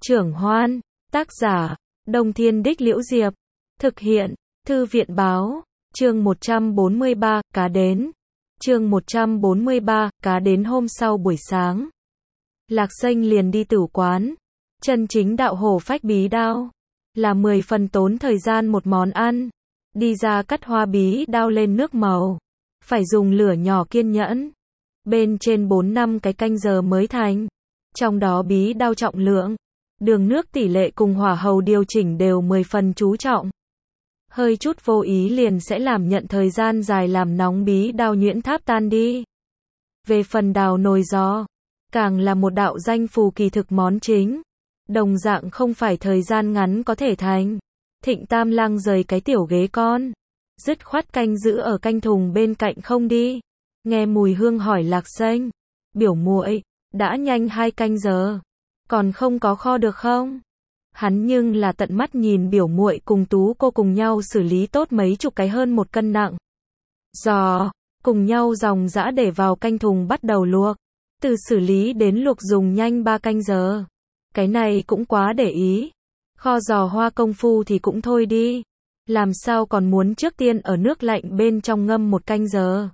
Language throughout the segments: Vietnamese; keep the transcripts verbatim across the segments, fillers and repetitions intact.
Trưởng Hoan, tác giả, Đông Thiên Đích Liễu Diệp, thực hiện, Thư viện Báo, chương một trăm bốn mươi ba, cá đến. Chương một trăm bốn mươi ba, cá đến. Hôm sau buổi sáng, Lạc Xanh liền đi tử quán. Chân chính đạo hổ phách bí đao là mười phần tốn thời gian một món ăn. Đi ra cắt hoa bí đao lên nước màu, phải dùng lửa nhỏ kiên nhẫn. Bên trên bốn năm cái canh giờ mới thành. Trong đó bí đao trọng lượng, đường nước tỷ lệ cùng hỏa hầu điều chỉnh đều mười phần chú trọng. Hơi chút vô ý liền sẽ làm nhận thời gian dài làm nóng bí đao nhuyễn tháp tan đi. Về phần đào nồi giò, càng là một đạo danh phù kỳ thực món chính. Đồng dạng không phải thời gian ngắn có thể thành. Thịnh Tam Lang rời cái tiểu ghế con, dứt khoát canh giữ ở canh thùng bên cạnh không đi. Nghe mùi hương hỏi Lạc Xanh, biểu muội, đã nhanh hai canh giờ, còn không có kho được không? Hắn nhưng là tận mắt nhìn biểu muội cùng Tú cô cùng nhau xử lý tốt mấy chục cái hơn một cân nặng giò, cùng nhau dòng dã để vào canh thùng bắt đầu luộc. Từ xử lý đến luộc dùng nhanh ba canh giờ. Cái này cũng quá để ý. Kho giò hoa công phu thì cũng thôi đi. Làm sao còn muốn trước tiên ở nước lạnh bên trong ngâm một canh giờ.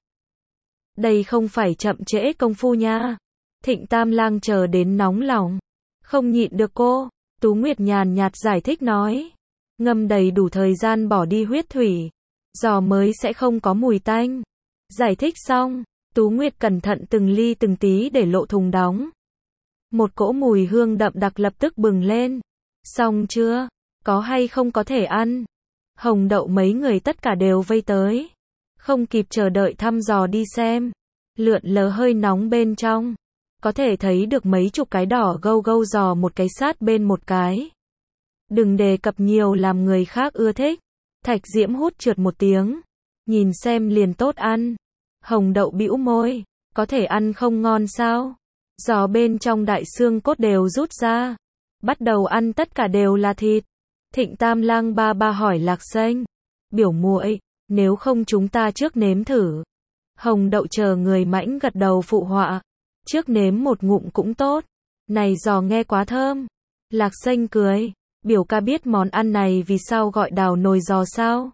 Đây không phải chậm trễ công phu nha. Thịnh Tam Lang chờ đến nóng lòng, không nhịn được cô. Tú Nguyệt nhàn nhạt giải thích nói. Ngâm đầy đủ thời gian bỏ đi huyết thủy, giò mới sẽ không có mùi tanh. Giải thích xong, Tú Nguyệt cẩn thận từng ly từng tí để lộ thùng đóng. Một cỗ mùi hương đậm đặc lập tức bừng lên. Xong chưa? Có hay không có thể ăn? Hồng Đậu mấy người tất cả đều vây tới. Không kịp chờ đợi thăm dò đi xem. Lượn lờ hơi nóng bên trong. Có thể thấy được mấy chục cái đỏ gâu gâu giò một cái sát bên một cái. Đừng đề cập nhiều làm người khác ưa thích. Thạch Diễm hút trượt một tiếng. Nhìn xem liền tốt ăn. Hồng Đậu bĩu môi. Có thể ăn không ngon sao? Giò bên trong đại xương cốt đều rút ra. Bắt đầu ăn tất cả đều là thịt. Thịnh Tam Lang ba ba hỏi Lạc Xanh. Biểu muội, nếu không chúng ta trước nếm thử. Hồng Đậu chờ người mãnh gật đầu phụ họa. Trước nếm một ngụm cũng tốt. Này giò nghe quá thơm. Lạc Xanh cười. Biểu ca biết món ăn này vì sao gọi đào nồi giò sao?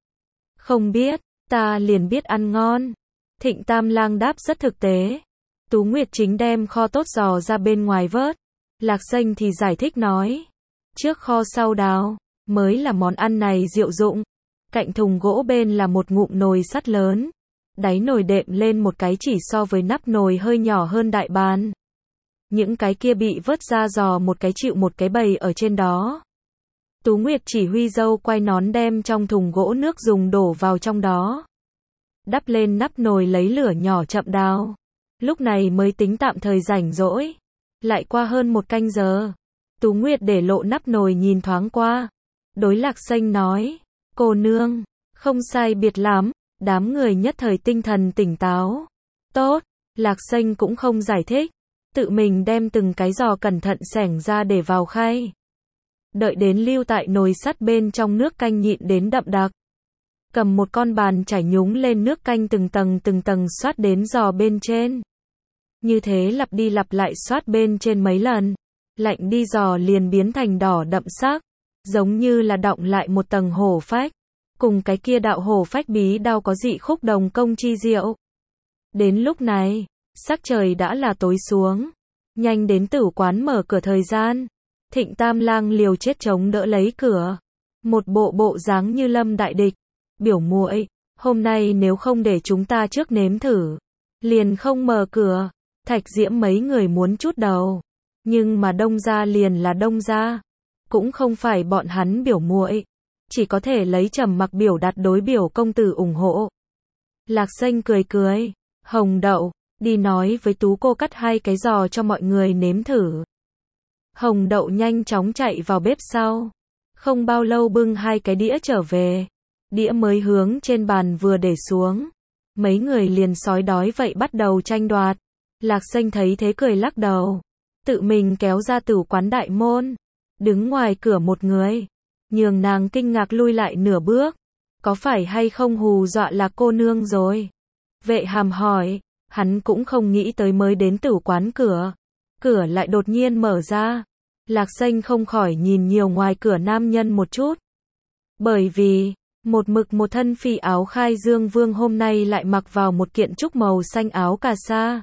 Không biết, ta liền biết ăn ngon. Thịnh Tam Lang đáp rất thực tế. Tú Nguyệt chính đem kho tốt giò ra bên ngoài vớt. Lạc Xanh thì giải thích nói. Trước kho sau đào, mới là món ăn này diệu dụng. Cạnh thùng gỗ bên là một ngụm nồi sắt lớn. Đáy nồi đệm lên một cái chỉ so với nắp nồi hơi nhỏ hơn đại bàn. Những cái kia bị vớt ra giò một cái chịu một cái bầy ở trên đó. Tú Nguyệt chỉ huy dâu quay nón đem trong thùng gỗ nước dùng đổ vào trong đó. Đắp lên nắp nồi lấy lửa nhỏ chậm đào. Lúc này mới tính tạm thời rảnh rỗi. Lại qua hơn một canh giờ. Tú Nguyệt để lộ nắp nồi nhìn thoáng qua. Đối Lạc Xanh nói. Cô nương, không sai biệt lắm. Đám người nhất thời tinh thần tỉnh táo. Tốt, Lạc Xanh cũng không giải thích. Tự mình đem từng cái giò cẩn thận xẻng ra để vào khay. Đợi đến lưu tại nồi sắt bên trong nước canh nhịn đến đậm đặc. Cầm một con bàn chải nhúng lên nước canh từng tầng từng tầng xoát đến giò bên trên. Như thế lặp đi lặp lại xoát bên trên mấy lần. Lạnh đi giò liền biến thành đỏ đậm sắc. Giống như là đọng lại một tầng hổ phách. Cùng cái kia đạo hổ phách bí đao có dị khúc đồng công chi diệu. Đến lúc này, sắc trời đã là tối xuống. Nhanh đến tử quán mở cửa thời gian. Thịnh Tam Lang liều chết chống đỡ lấy cửa. Một bộ bộ dáng như lâm đại địch. Biểu muội, hôm nay nếu không để chúng ta trước nếm thử, liền không mở cửa. Thạch Diễm mấy người muốn chút đầu. Nhưng mà đông ra liền là đông ra. Cũng không phải bọn hắn biểu muội. Chỉ có thể lấy trầm mặc biểu đạt đối biểu công tử ủng hộ. Lạc Xanh cười cười. Hồng Đậu, đi nói với Tú cô cắt hai cái giò cho mọi người nếm thử. Hồng Đậu nhanh chóng chạy vào bếp sau. Không bao lâu bưng hai cái đĩa trở về. Đĩa mới hướng trên bàn vừa để xuống. Mấy người liền sói đói vậy bắt đầu tranh đoạt. Lạc Xanh thấy thế cười lắc đầu. Tự mình kéo ra tử quán đại môn. Đứng ngoài cửa một người. Nhường nàng kinh ngạc lui lại nửa bước. Có phải hay không hù dọa Lạc cô nương rồi? Vệ Hàm hỏi. Hắn cũng không nghĩ tới mới đến tử quán cửa. Cửa lại đột nhiên mở ra. Lạc Xanh không khỏi nhìn nhiều ngoài cửa nam nhân một chút. Bởi vì, một mực một thân phi áo khai dương vương hôm nay lại mặc vào một kiện trúc màu xanh áo cà sa.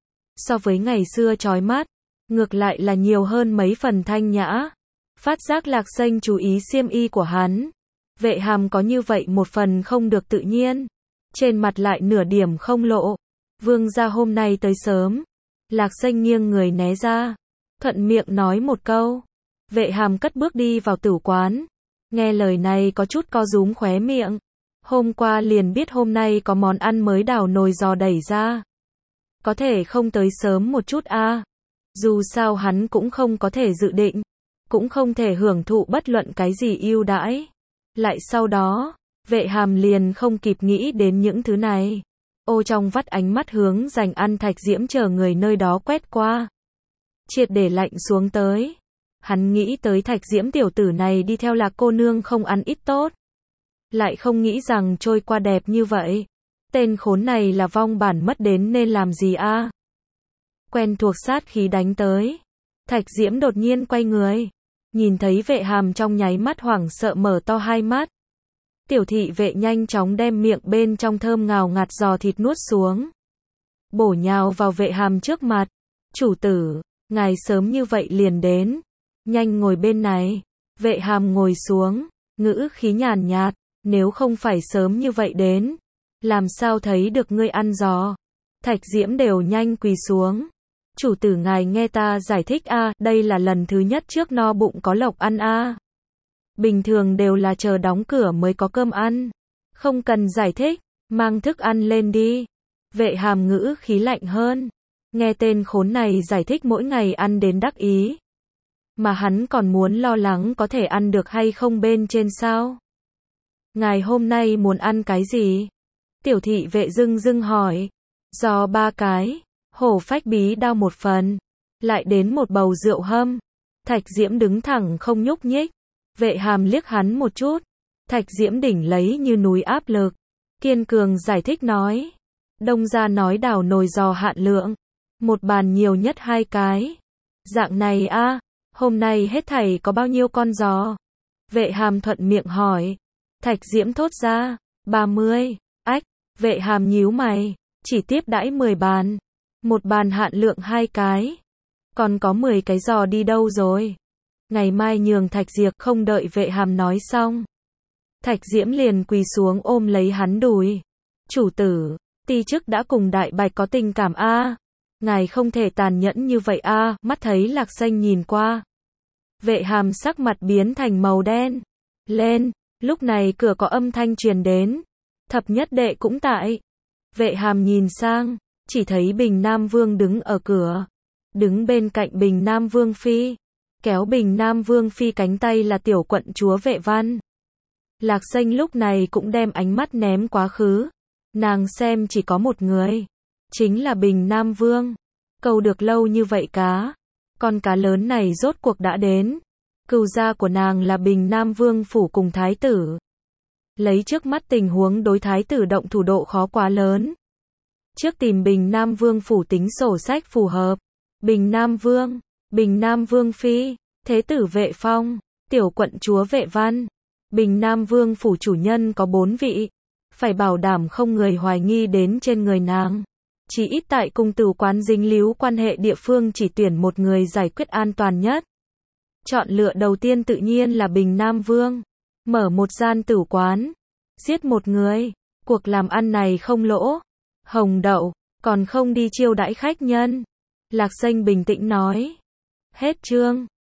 So với ngày xưa chói mắt, ngược lại là nhiều hơn mấy phần thanh nhã. Phát giác Lạc Xanh chú ý xiêm y của hắn. Vệ Hàm có như vậy một phần không được tự nhiên. Trên mặt lại nửa điểm không lộ. Vương gia hôm nay tới sớm. Lạc Xanh nghiêng người né ra. Thuận miệng nói một câu. Vệ Hàm cất bước đi vào tử quán. Nghe lời này có chút co rúm khóe miệng. Hôm qua liền biết hôm nay có món ăn mới đào nồi giò đẩy ra. Có thể không tới sớm một chút a à. Dù sao hắn cũng không có thể dự định. Cũng không thể hưởng thụ bất luận cái gì ưu đãi. Lại sau đó, Vệ Hàm liền không kịp nghĩ đến những thứ này. Ô trong vắt ánh mắt hướng dành ăn Thạch Diễm chờ người nơi đó quét qua. Triệt để lạnh xuống tới. Hắn nghĩ tới Thạch Diễm tiểu tử này đi theo Lạc cô nương không ăn ít tốt. Lại không nghĩ rằng trôi qua đẹp như vậy. Tên khốn này là vong bản mất đến nên làm gì a à? Quen thuộc sát khí đánh tới. Thạch Diễm đột nhiên quay người. Nhìn thấy Vệ Hàm trong nháy mắt hoảng sợ mở to hai mắt. Tiểu thị vệ nhanh chóng đem miệng bên trong thơm ngào ngạt giò thịt nuốt xuống. Bổ nhào vào Vệ Hàm trước mặt. Chủ tử, ngài sớm như vậy liền đến. Nhanh ngồi bên này. Vệ Hàm ngồi xuống. Ngữ khí nhàn nhạt. Nếu không phải sớm như vậy đến. Làm sao thấy được ngươi ăn giò. Thạch Diễm đều nhanh quỳ xuống. Chủ tử ngài nghe ta giải thích a à, đây là lần thứ nhất trước no bụng có lộc ăn a à. Bình thường đều là chờ đóng cửa mới có cơm ăn. Không cần giải thích, mang thức ăn lên đi. Vệ Hàm ngữ khí lạnh hơn. Nghe tên khốn này giải thích mỗi ngày ăn đến đắc ý. Mà hắn còn muốn lo lắng có thể ăn được hay không bên trên sao. Ngài hôm nay muốn ăn cái gì? Tiểu thị vệ dưng dưng hỏi. Giò ba cái. Hổ phách bí đao một phần. Lại đến một bầu rượu hâm. Thạch Diễm đứng thẳng không nhúc nhích. Vệ Hàm liếc hắn một chút. Thạch Diễm đỉnh lấy như núi áp lực. Kiên cường giải thích nói. Đông gia nói đào nồi giò hạn lượng. Một bàn nhiều nhất hai cái. Dạng này a à, hôm nay hết thảy có bao nhiêu con giò? Vệ Hàm thuận miệng hỏi. Thạch Diễm thốt ra. ba mươi. Ách. Vệ Hàm nhíu mày. Chỉ tiếp đãi mười bàn. Một bàn hạn lượng hai cái. Còn có mười cái giò đi đâu rồi? Ngày mai nhường Thạch Diệp. Không đợi Vệ Hàm nói xong. Thạch Diễm liền quỳ xuống ôm lấy hắn đùi. Chủ tử, ti chức đã cùng Đại Bạch có tình cảm a à. Ngài không thể tàn nhẫn như vậy a à. Mắt thấy Lạc Xanh nhìn qua. Vệ Hàm sắc mặt biến thành màu đen. Lên, lúc này cửa có âm thanh truyền đến. Thập nhất đệ cũng tại. Vệ Hàm nhìn sang. Chỉ thấy Bình Nam Vương đứng ở cửa. Đứng bên cạnh Bình Nam Vương Phi. Kéo Bình Nam Vương Phi cánh tay là tiểu quận chúa Vệ Văn. Lạc Xanh lúc này cũng đem ánh mắt ném quá khứ. Nàng xem chỉ có một người. Chính là Bình Nam Vương. Câu được lâu như vậy cá. Con cá lớn này rốt cuộc đã đến. Cừu gia của nàng là Bình Nam Vương phủ cùng thái tử. Lấy trước mắt tình huống đối thái tử động thủ độ khó quá lớn. Trước tìm Bình Nam Vương phủ tính sổ sách phù hợp. Bình Nam Vương, Bình Nam Vương Phi, Thế tử Vệ Phong, Tiểu quận chúa Vệ Văn. Bình Nam Vương phủ chủ nhân có bốn vị. Phải bảo đảm không người hoài nghi đến trên người nàng. Chỉ ít tại cung tử quán dính líu quan hệ địa phương chỉ tuyển một người giải quyết an toàn nhất. Chọn lựa đầu tiên tự nhiên là Bình Nam Vương. Mở một gian tử quán. Giết một người. Cuộc làm ăn này không lỗ. Hồng đậu, còn không đi chiêu đãi khách nhân. Lạc Xanh bình tĩnh nói. Hết chương.